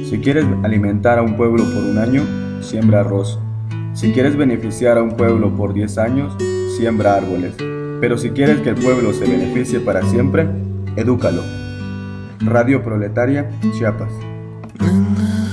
Si quieres alimentar a un pueblo por un año, siembra arroz. Si quieres beneficiar a un pueblo por 10 años, siembra árboles. Pero si quieres que el pueblo se beneficie para siempre, edúcalo. Radio Proletaria, Chiapas.